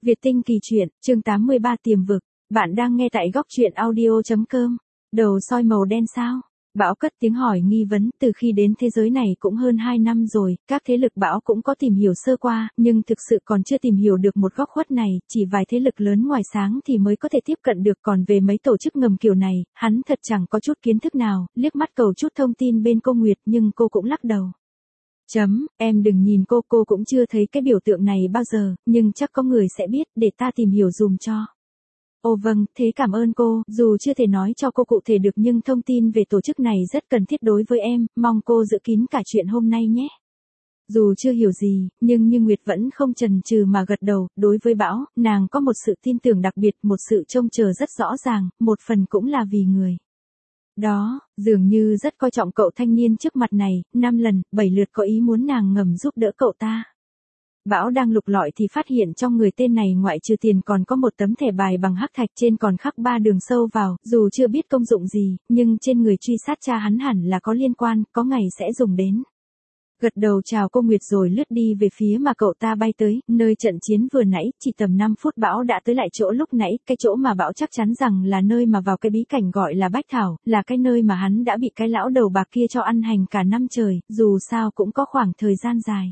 Việt Tinh Kỳ Truyện, chương 83 Tiềm vực. Bạn đang nghe tại góc truyện audio.com. Đầu soi màu đen sao? Bão cất tiếng hỏi nghi vấn, từ khi đến thế giới này cũng hơn 2 năm rồi, các thế lực Bão cũng có tìm hiểu sơ qua, nhưng thực sự còn chưa tìm hiểu được một góc khuất này, chỉ vài thế lực lớn ngoài sáng thì mới có thể tiếp cận được, còn về mấy tổ chức ngầm kiểu này, hắn thật chẳng có chút kiến thức nào, liếc mắt cầu chút thông tin bên cô Nguyệt nhưng cô cũng lắc đầu. Em đừng nhìn cô cũng chưa thấy cái biểu tượng này bao giờ, nhưng chắc có người sẽ biết, để ta tìm hiểu dùm cho. Ồ vâng, thế cảm ơn cô, dù chưa thể nói cho cô cụ thể được nhưng thông tin về tổ chức này rất cần thiết đối với em, mong cô giữ kín cả chuyện hôm nay nhé. Dù chưa hiểu gì, nhưng Như Nguyệt vẫn không chần chừ mà gật đầu, đối với Bão, nàng có một sự tin tưởng đặc biệt, một sự trông chờ rất rõ ràng, một phần cũng là vì người đó, dường như rất coi trọng cậu thanh niên trước mặt này, 5 lần, 7 lượt có ý muốn nàng ngầm giúp đỡ cậu ta. Bão đang lục lọi thì phát hiện trong người tên này ngoại trừ tiền còn có một tấm thẻ bài bằng hắc thạch, trên còn khắc 3 đường sâu vào, dù chưa biết công dụng gì, nhưng trên người truy sát cha hắn hẳn là có liên quan, có ngày sẽ dùng đến. Gật đầu chào cô Nguyệt rồi lướt đi về phía mà cậu ta bay tới, nơi trận chiến vừa nãy, chỉ tầm 5 phút Bão đã tới lại chỗ lúc nãy, cái chỗ mà Bão chắc chắn rằng là nơi mà vào cái bí cảnh gọi là Bách Thảo, là cái nơi mà hắn đã bị cái lão đầu bạc kia cho ăn hành cả năm trời, dù sao cũng có khoảng thời gian dài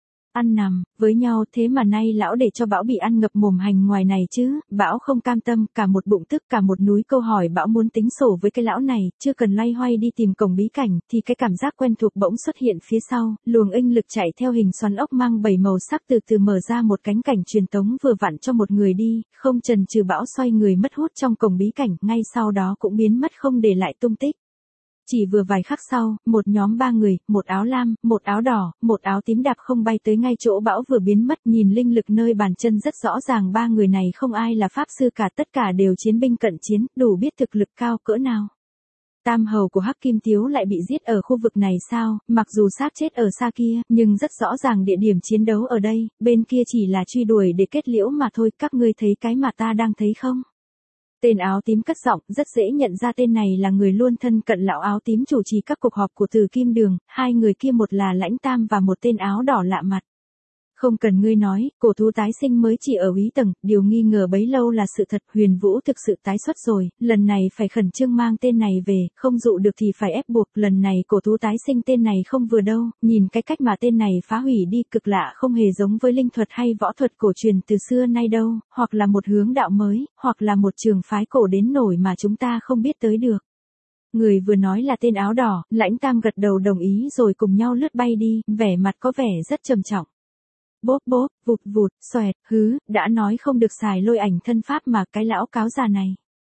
ăn nằm với nhau, thế mà nay lão để cho Bão bị ăn ngập mồm hành ngoài này chứ. Bão không cam tâm, cả một bụng tức, cả một núi câu hỏi. Bão muốn tính sổ với cái lão này, chưa cần loay hoay đi tìm cổng bí cảnh, thì cái cảm giác quen thuộc bỗng xuất hiện phía sau, luồng inh lực chạy theo hình xoắn ốc mang 7 màu sắc từ từ mở ra một cánh cảnh truyền tống vừa vặn cho một người đi, không chần chừ Bão xoay người mất hút trong cổng bí cảnh, ngay sau đó cũng biến mất không để lại tung tích. Chỉ vừa vài khắc sau, một nhóm 3 người, một áo lam, một áo đỏ, một áo tím đạp không bay tới ngay chỗ Bão vừa biến mất, nhìn linh lực nơi bàn chân rất rõ ràng 3 người này không ai là pháp sư cả, tất cả đều chiến binh cận chiến, đủ biết thực lực cao cỡ nào. Tam hầu của Hắc Kim Tiếu lại bị giết ở khu vực này sao, mặc dù xác chết ở xa kia, nhưng rất rõ ràng địa điểm chiến đấu ở đây, bên kia chỉ là truy đuổi để kết liễu mà thôi, các ngươi thấy cái mà ta đang thấy không? Tên áo tím cất giọng, rất dễ nhận ra tên này là người luôn thân cận lão áo tím chủ trì các cuộc họp của Từ Kim Đường, hai người kia một là Lãnh Tam và một tên áo đỏ lạ mặt. Không cần ngươi nói, cổ thú tái sinh mới chỉ ở úy tầng, điều nghi ngờ bấy lâu là sự thật, Huyền Vũ thực sự tái xuất rồi, lần này phải khẩn trương mang tên này về, không dụ được thì phải ép buộc, lần này cổ thú tái sinh tên này không vừa đâu, nhìn cái cách mà tên này phá hủy đi cực lạ, không hề giống với linh thuật hay võ thuật cổ truyền từ xưa nay đâu, hoặc là một hướng đạo mới, hoặc là một trường phái cổ đến nổi mà chúng ta không biết tới được. Người vừa nói là tên áo đỏ, Lãnh Tam gật đầu đồng ý rồi cùng nhau lướt bay đi, vẻ mặt có vẻ rất trầm trọng. Bốp bốp, vụt vụt, xoẹt, đã nói không được xài lôi ảnh thân pháp mà, cái lão cáo già này.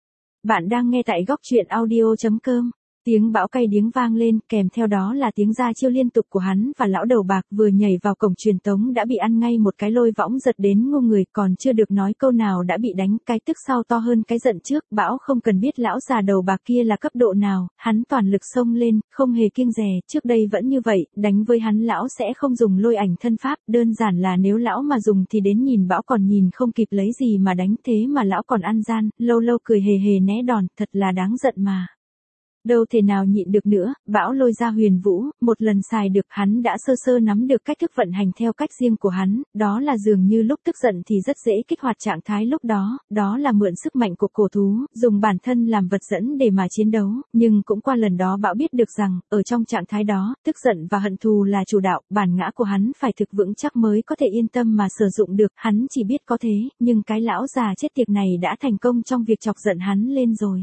Bạn đang nghe tại góc truyện audio.com. Tiếng bão cay điếng vang lên, kèm theo đó là tiếng ra chiêu liên tục của hắn và lão đầu bạc, vừa nhảy vào cổng truyền tống đã bị ăn ngay một cái lôi võng giật đến ngu người, còn chưa được nói câu nào đã bị đánh, cái tức sau to hơn cái giận trước. Bão không cần biết lão già đầu bạc kia là cấp độ nào, hắn toàn lực xông lên, không hề kiêng dè, trước đây vẫn như vậy, đánh với hắn lão sẽ không dùng lôi ảnh thân pháp, đơn giản là nếu lão mà dùng thì đến nhìn Bão còn nhìn không kịp lấy gì mà đánh, thế mà lão còn ăn gian, lâu lâu cười hề hề né đòn, thật là đáng giận mà. Đâu thể nào nhịn được nữa, Bão lôi ra Huyền Vũ, một lần xài được hắn đã sơ sơ nắm được cách thức vận hành theo cách riêng của hắn, đó là dường như lúc tức giận thì rất dễ kích hoạt trạng thái lúc đó, đó là mượn sức mạnh của cổ thú, dùng bản thân làm vật dẫn để mà chiến đấu, nhưng cũng qua lần đó Bão biết được rằng, ở trong trạng thái đó, tức giận và hận thù là chủ đạo, bản ngã của hắn phải thực vững chắc mới có thể yên tâm mà sử dụng được, hắn chỉ biết có thế, nhưng cái lão già chết tiệt này đã thành công trong việc chọc giận hắn lên rồi.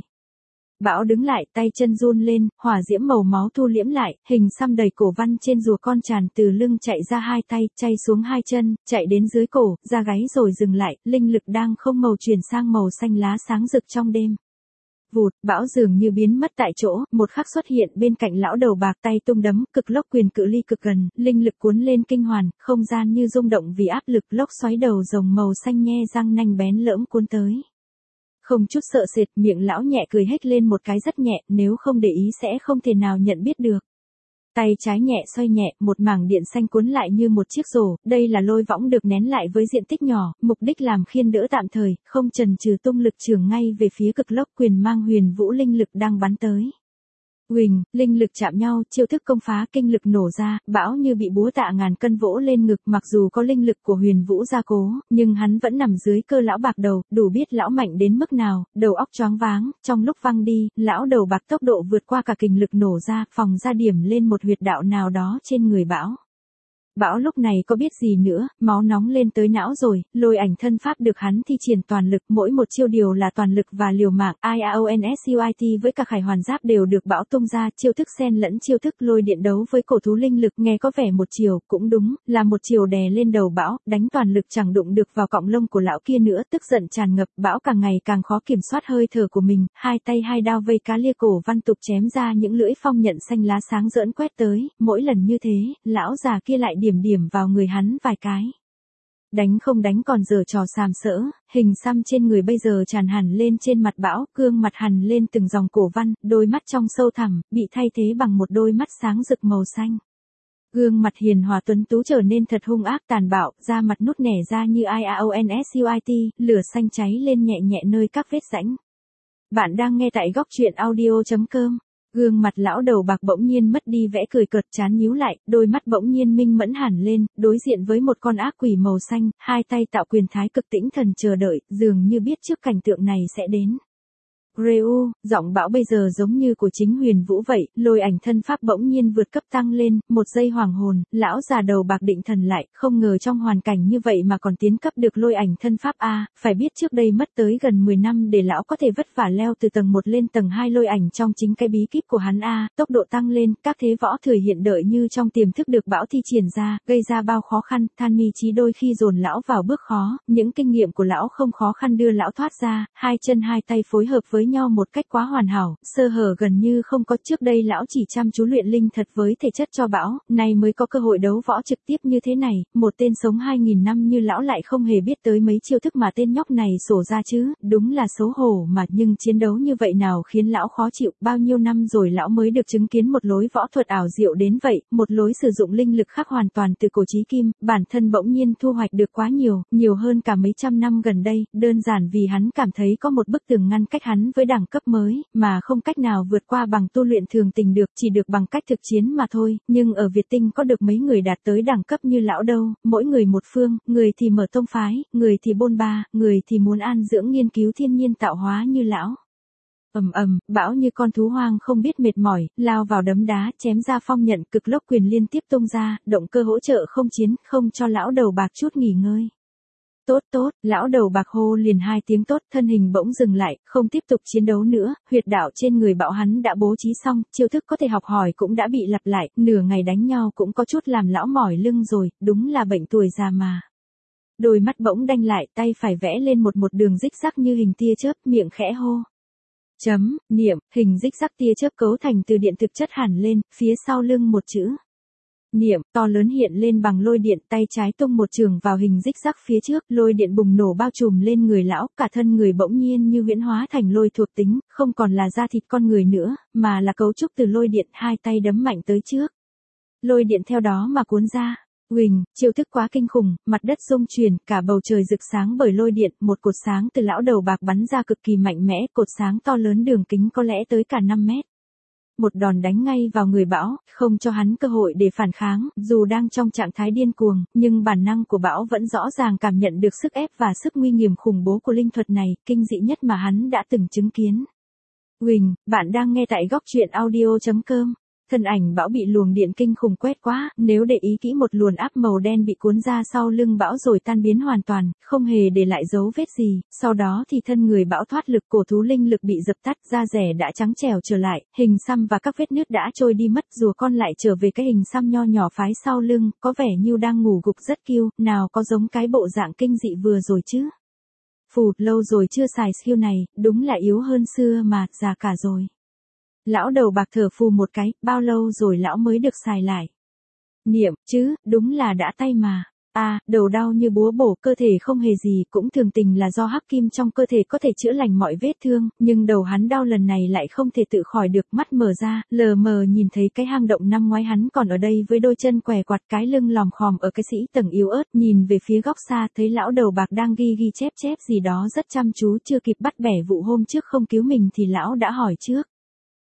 Bão đứng lại, tay chân run lên, hỏa diễm màu máu thu liễm lại, hình xăm đầy cổ văn trên rùa con tràn từ lưng chạy ra hai tay, chay xuống hai chân, chạy đến dưới cổ, ra gáy rồi dừng lại, linh lực đang không màu chuyển sang màu xanh lá sáng rực trong đêm. Vụt, Bão dường như biến mất tại chỗ, một khắc xuất hiện bên cạnh lão đầu bạc, tay tung đấm, cực lốc quyền cự ly cực gần, linh lực cuốn lên kinh hoàn, không gian như rung động vì áp lực, lốc xoáy đầu rồng màu xanh nhe răng nanh bén lỡm cuốn tới. Không chút sợ sệt, miệng lão nhẹ cười hếch lên một cái rất nhẹ, nếu không để ý sẽ không thể nào nhận biết được. Tay trái nhẹ xoay nhẹ, một mảng điện xanh cuốn lại như một chiếc rổ, đây là lôi võng được nén lại với diện tích nhỏ, mục đích làm khiên đỡ tạm thời, không chần chừ tung lực trường ngay về phía cực lốc quyền mang Huyền Vũ linh lực đang bắn tới. Huỳnh, linh lực chạm nhau, chiêu thức công phá, kinh lực nổ ra, bão như bị búa tạ ngàn cân vỗ lên ngực, mặc dù có linh lực của Huyền Vũ gia cố, nhưng hắn vẫn nằm dưới cơ lão bạc đầu, đủ biết lão mạnh đến mức nào, đầu óc choáng váng, trong lúc văng đi, lão đầu bạc tốc độ vượt qua cả kình lực nổ ra, phòng ra điểm lên một huyệt đạo nào đó trên người bão. Bão lúc này có biết gì nữa, máu nóng lên tới não rồi, lôi ảnh thân pháp được hắn thi triển toàn lực, mỗi một chiêu điều là toàn lực và liều mạng, IAONSUIT với cả khải hoàn giáp đều được bão tung ra, chiêu thức xen lẫn chiêu thức lôi điện đấu với cổ thú linh lực, nghe có vẻ một chiều, cũng đúng, là một chiều đè lên đầu bão, đánh toàn lực chẳng đụng được vào cọng lông của lão kia nữa, tức giận tràn ngập, bão càng ngày càng khó kiểm soát hơi thở của mình, hai tay hai đao vây cá lia cổ văn tục chém ra những lưỡi phong nhận xanh lá sáng rỡn quét tới, mỗi lần như thế, lão già kia lại điểm vào người hắn vài cái. Đánh không đánh còn giở trò sàm sỡ, hình xăm trên người bây giờ tràn hẳn lên trên mặt bão, gương mặt hằn lên từng dòng cổ văn, đôi mắt trong sâu thẳm, bị thay thế bằng một đôi mắt sáng rực màu xanh. Gương mặt hiền hòa tuấn tú trở nên thật hung ác tàn bạo, da mặt nút nẻ ra như IAONSUIT, lửa xanh cháy lên nhẹ nhẹ nơi các vết rãnh. Bạn đang nghe tại góc truyện audio.com. Gương mặt lão đầu bạc bỗng nhiên mất đi vẻ cười cợt, trán nhíu lại, đôi mắt bỗng nhiên minh mẫn hẳn lên, đối diện với một con ác quỷ màu xanh, hai tay tạo quyền thái cực tĩnh thần chờ đợi, dường như biết trước cảnh tượng này sẽ đến. Reu, giọng bão bây giờ giống như của chính Huyền Vũ vậy, lôi ảnh thân pháp bỗng nhiên vượt cấp tăng lên, một giây hoàng hồn, lão già đầu bạc định thần lại, không ngờ trong hoàn cảnh như vậy mà còn tiến cấp được lôi ảnh thân pháp a, phải biết trước đây mất tới gần 10 năm để lão có thể vất vả leo từ tầng 1 lên tầng 2 lôi ảnh trong chính cái bí kíp của hắn a, tốc độ tăng lên, các thế võ thừa hiện đợi như trong tiềm thức được bão thi triển ra, gây ra bao khó khăn, than mi chí đôi khi dồn lão vào bước khó, những kinh nghiệm của lão không khó khăn đưa lão thoát ra, hai chân hai tay phối hợp với nhau một cách quá hoàn hảo, sơ hở gần như không có, trước đây lão chỉ chăm chú luyện linh thật với thể chất cho bão, nay mới có cơ hội đấu võ trực tiếp như thế này, một tên sống 2000 năm như lão lại không hề biết tới mấy chiêu thức mà tên nhóc này sổ ra chứ, đúng là xấu hổ mà, nhưng chiến đấu như vậy nào khiến lão khó chịu, bao nhiêu năm rồi lão mới được chứng kiến một lối võ thuật ảo diệu đến vậy, một lối sử dụng linh lực khác hoàn toàn từ cổ chí kim, bản thân bỗng nhiên thu hoạch được quá nhiều, nhiều hơn cả mấy trăm năm gần đây, đơn giản vì hắn cảm thấy có một bức tường ngăn cách hắn với đẳng cấp mới, mà không cách nào vượt qua bằng tu luyện thường tình được, chỉ được bằng cách thực chiến mà thôi, nhưng ở Việt Tinh có được mấy người đạt tới đẳng cấp như lão đâu, mỗi người một phương, người thì mở tông phái, người thì bôn ba, người thì muốn an dưỡng nghiên cứu thiên nhiên tạo hóa như lão. Bão như con thú hoang không biết mệt mỏi, lao vào đấm đá, chém ra phong nhận, cực lốc quyền liên tiếp tung ra, động cơ hỗ trợ không chiến, không cho lão đầu bạc chút nghỉ ngơi. Tốt, lão đầu bạc hô liền hai tiếng tốt, thân hình bỗng dừng lại, không tiếp tục chiến đấu nữa, huyệt đạo trên người bão hắn đã bố trí xong, chiêu thức có thể học hỏi cũng đã bị lặp lại, nửa ngày đánh nhau cũng có chút làm lão mỏi lưng rồi, đúng là bệnh tuổi già mà. Đôi mắt bỗng đanh lại, tay phải vẽ lên một đường rích rắc như hình tia chớp, miệng khẽ hô. Niệm, hình rích rắc tia chớp cấu thành từ điện thực chất hẳn lên, phía sau lưng một chữ. Niệm, to lớn hiện lên bằng lôi điện, tay trái tung một trường vào hình rích rắc phía trước, lôi điện bùng nổ bao trùm lên người lão, cả thân người bỗng nhiên như huyễn hóa thành lôi thuộc tính, không còn là da thịt con người nữa, mà là cấu trúc từ lôi điện, hai tay đấm mạnh tới trước. Lôi điện theo đó mà cuốn ra. Huỳnh, chiêu thức quá kinh khủng, mặt đất rung chuyển, cả bầu trời rực sáng bởi lôi điện, một cột sáng từ lão đầu bạc bắn ra cực kỳ mạnh mẽ, cột sáng to lớn đường kính có lẽ tới cả 5 mét. Một đòn đánh ngay vào người bão, không cho hắn cơ hội để phản kháng, dù đang trong trạng thái điên cuồng, nhưng bản năng của bão vẫn rõ ràng cảm nhận được sức ép và sức nguy hiểm khủng bố của linh thuật này, kinh dị nhất mà hắn đã từng chứng kiến. Huỳnh, bạn đang nghe tại góc truyện audio.com. Thân ảnh bão bị luồng điện kinh khủng quét quá, nếu để ý kỹ một luồn áp màu đen bị cuốn ra sau lưng bão rồi tan biến hoàn toàn, không hề để lại dấu vết gì, sau đó thì thân người bão thoát lực, cổ thú linh lực bị dập tắt, da rẻ đã trắng trẻo trở lại, hình xăm và các vết nứt đã trôi đi mất, rùa con lại trở về cái hình xăm nho nhỏ phái sau lưng, có vẻ như đang ngủ gục rất kiêu, nào có giống cái bộ dạng kinh dị vừa rồi chứ. Phụt, lâu rồi chưa xài skill này, đúng là yếu hơn xưa mà, già cả rồi. Lão đầu bạc thở phù một cái, bao lâu rồi lão mới được xài lại. Niệm, chứ, đúng là đã tay mà. Đầu đau như búa bổ, cơ thể không hề gì, cũng thường tình là do hắc kim trong cơ thể có thể chữa lành mọi vết thương, nhưng đầu hắn đau lần này lại không thể tự khỏi được, mắt mở ra, lờ mờ nhìn thấy cái hang động năm ngoái hắn còn ở đây với đôi chân què quặt, cái lưng lòm khòm ở cái sĩ tầng yếu ớt, nhìn về phía góc xa, thấy lão đầu bạc đang ghi chép gì đó rất chăm chú, chưa kịp bắt bẻ vụ hôm trước không cứu mình thì lão đã hỏi trước.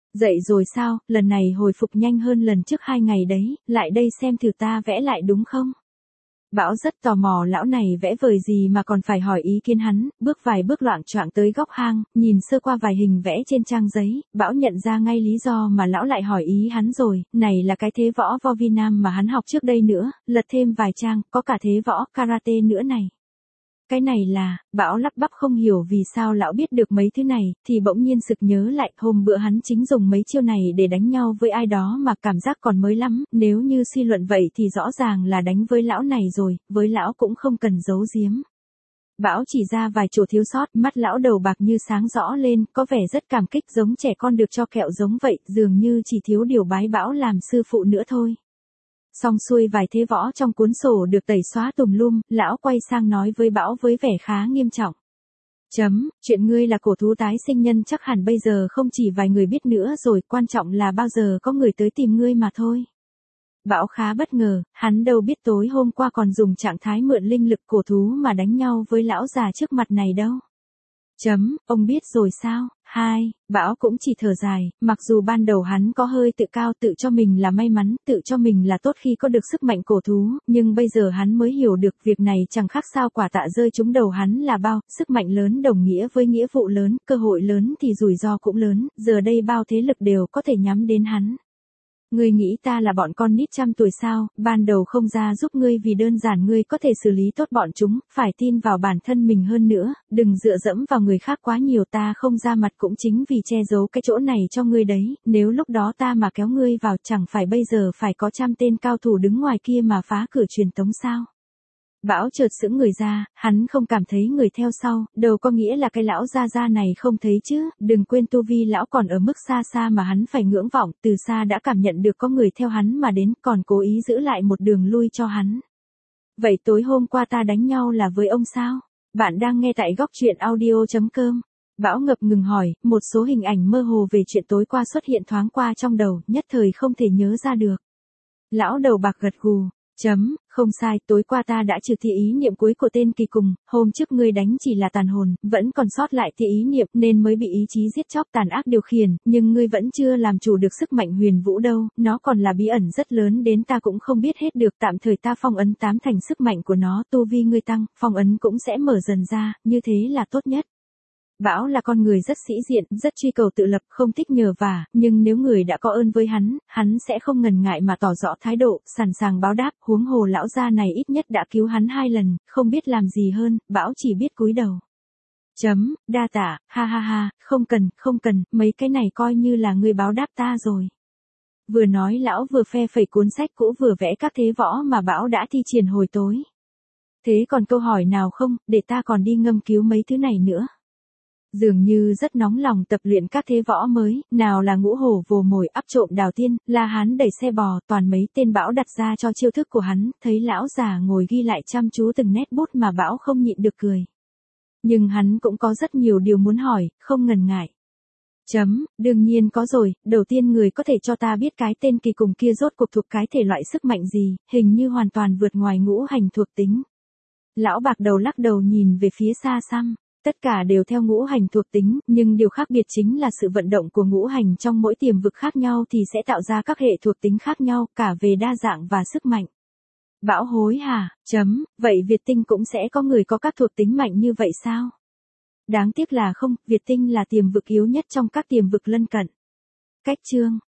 Dậy rồi sao, lần này hồi phục nhanh hơn lần trước 2 ngày đấy, lại đây xem thử ta vẽ lại đúng không? Bão rất tò mò lão này vẽ vời gì mà còn phải hỏi ý kiến hắn, bước vài bước loạng choạng tới góc hang, nhìn sơ qua vài hình vẽ trên trang giấy, Bão nhận ra ngay lý do mà lão lại hỏi ý hắn rồi, này là cái thế võ vo vi nam mà hắn học trước đây nữa, lật thêm vài trang, có cả thế võ karate nữa này. Cái này là, Bão lắp bắp không hiểu vì sao lão biết được mấy thứ này, thì bỗng nhiên sực nhớ lại, hôm bữa hắn chính dùng mấy chiêu này để đánh nhau với ai đó mà cảm giác còn mới lắm, nếu như suy luận vậy thì rõ ràng là đánh với lão này rồi, với lão cũng không cần giấu giếm. Bão chỉ ra vài chỗ thiếu sót, mắt lão đầu bạc như sáng rõ lên, có vẻ rất cảm kích giống trẻ con được cho kẹo giống vậy, dường như chỉ thiếu điều bái Bão làm sư phụ nữa thôi. Xong xuôi vài thế võ trong cuốn sổ được tẩy xóa tùm lum, lão quay sang nói với Bão với vẻ khá nghiêm trọng. Chuyện ngươi là cổ thú tái sinh nhân chắc hẳn bây giờ không chỉ vài người biết nữa rồi, quan trọng là bao giờ có người tới tìm ngươi mà thôi. Bão khá bất ngờ, hắn đâu biết tối hôm qua còn dùng trạng thái mượn linh lực cổ thú mà đánh nhau với lão già trước mặt này đâu. Ông biết rồi sao? Bão cũng chỉ thở dài, mặc dù ban đầu hắn có hơi tự cao tự cho mình là may mắn, tự cho mình là tốt khi có được sức mạnh cổ thú, nhưng bây giờ hắn mới hiểu được việc này chẳng khác sao quả tạ rơi trúng đầu hắn là bao, sức mạnh lớn đồng nghĩa với nghĩa vụ lớn, cơ hội lớn thì rủi ro cũng lớn, giờ đây bao thế lực đều có thể nhắm đến hắn. Ngươi nghĩ ta là bọn con nít trăm tuổi sao, ban đầu không ra giúp ngươi vì đơn giản ngươi có thể xử lý tốt bọn chúng, phải tin vào bản thân mình hơn nữa, đừng dựa dẫm vào người khác quá nhiều, ta không ra mặt cũng chính vì che giấu cái chỗ này cho ngươi đấy, nếu lúc đó ta mà kéo ngươi vào chẳng phải bây giờ phải có trăm tên cao thủ đứng ngoài kia mà phá cửa truyền tống sao. Bão chợt sững người ra, hắn không cảm thấy người theo sau, đâu có nghĩa là cái lão gia này không thấy chứ, đừng quên tu vi lão còn ở mức xa xa mà hắn phải ngưỡng vọng, từ xa đã cảm nhận được có người theo hắn mà đến, còn cố ý giữ lại một đường lui cho hắn. Vậy tối hôm qua ta đánh nhau là với ông sao? Bạn đang nghe tại góc truyện audio.com. Bão ngập ngừng hỏi, một số hình ảnh mơ hồ về chuyện tối qua xuất hiện thoáng qua trong đầu, nhất thời không thể nhớ ra được. Lão đầu bạc gật gù. Không sai, tối qua ta đã trừ thi ý niệm cuối của tên kỳ cùng, hôm trước ngươi đánh chỉ là tàn hồn, vẫn còn sót lại thi ý niệm nên mới bị ý chí giết chóc tàn ác điều khiển, nhưng ngươi vẫn chưa làm chủ được sức mạnh huyền vũ đâu, nó còn là bí ẩn rất lớn đến ta cũng không biết hết được, tạm thời ta phong ấn 8 thành sức mạnh của nó, tu vi ngươi tăng, phong ấn cũng sẽ mở dần ra, như thế là tốt nhất. Bão là con người rất sĩ diện, rất truy cầu tự lập, không thích nhờ vả, nhưng nếu người đã có ơn với hắn sẽ không ngần ngại mà tỏ rõ thái độ, sẵn sàng báo đáp, huống hồ lão gia này ít nhất đã cứu hắn 2 lần, không biết làm gì hơn, Bão chỉ biết cúi đầu. Đa tạ, ha, không cần, mấy cái này coi như là ngươi báo đáp ta rồi. Vừa nói lão vừa phe phẩy cuốn sách cũ vừa vẽ các thế võ mà Bão đã thi triển hồi tối. Thế còn câu hỏi nào không, để ta còn đi ngâm cứu mấy thứ này nữa. Dường như rất nóng lòng tập luyện các thế võ mới, nào là ngũ hổ vồ mồi, ắp trộm đào tiên, la hán đẩy xe bò, toàn mấy tên Bão đặt ra cho chiêu thức của hắn, thấy lão già ngồi ghi lại chăm chú từng nét bút mà Bão không nhịn được cười. Nhưng hắn cũng có rất nhiều điều muốn hỏi, không ngần ngại. Đương nhiên có rồi, đầu tiên người có thể cho ta biết cái tên kỳ cùng kia rốt cuộc thuộc cái thể loại sức mạnh gì, hình như hoàn toàn vượt ngoài ngũ hành thuộc tính. Lão bạc đầu lắc đầu nhìn về phía xa xăm. Tất cả đều theo ngũ hành thuộc tính, nhưng điều khác biệt chính là sự vận động của ngũ hành trong mỗi tiềm vực khác nhau thì sẽ tạo ra các hệ thuộc tính khác nhau, cả về đa dạng và sức mạnh. Bão hối hả, vậy Việt tinh cũng sẽ có người có các thuộc tính mạnh như vậy sao? Đáng tiếc là không, Việt tinh là tiềm vực yếu nhất trong các tiềm vực lân cận. Cách chương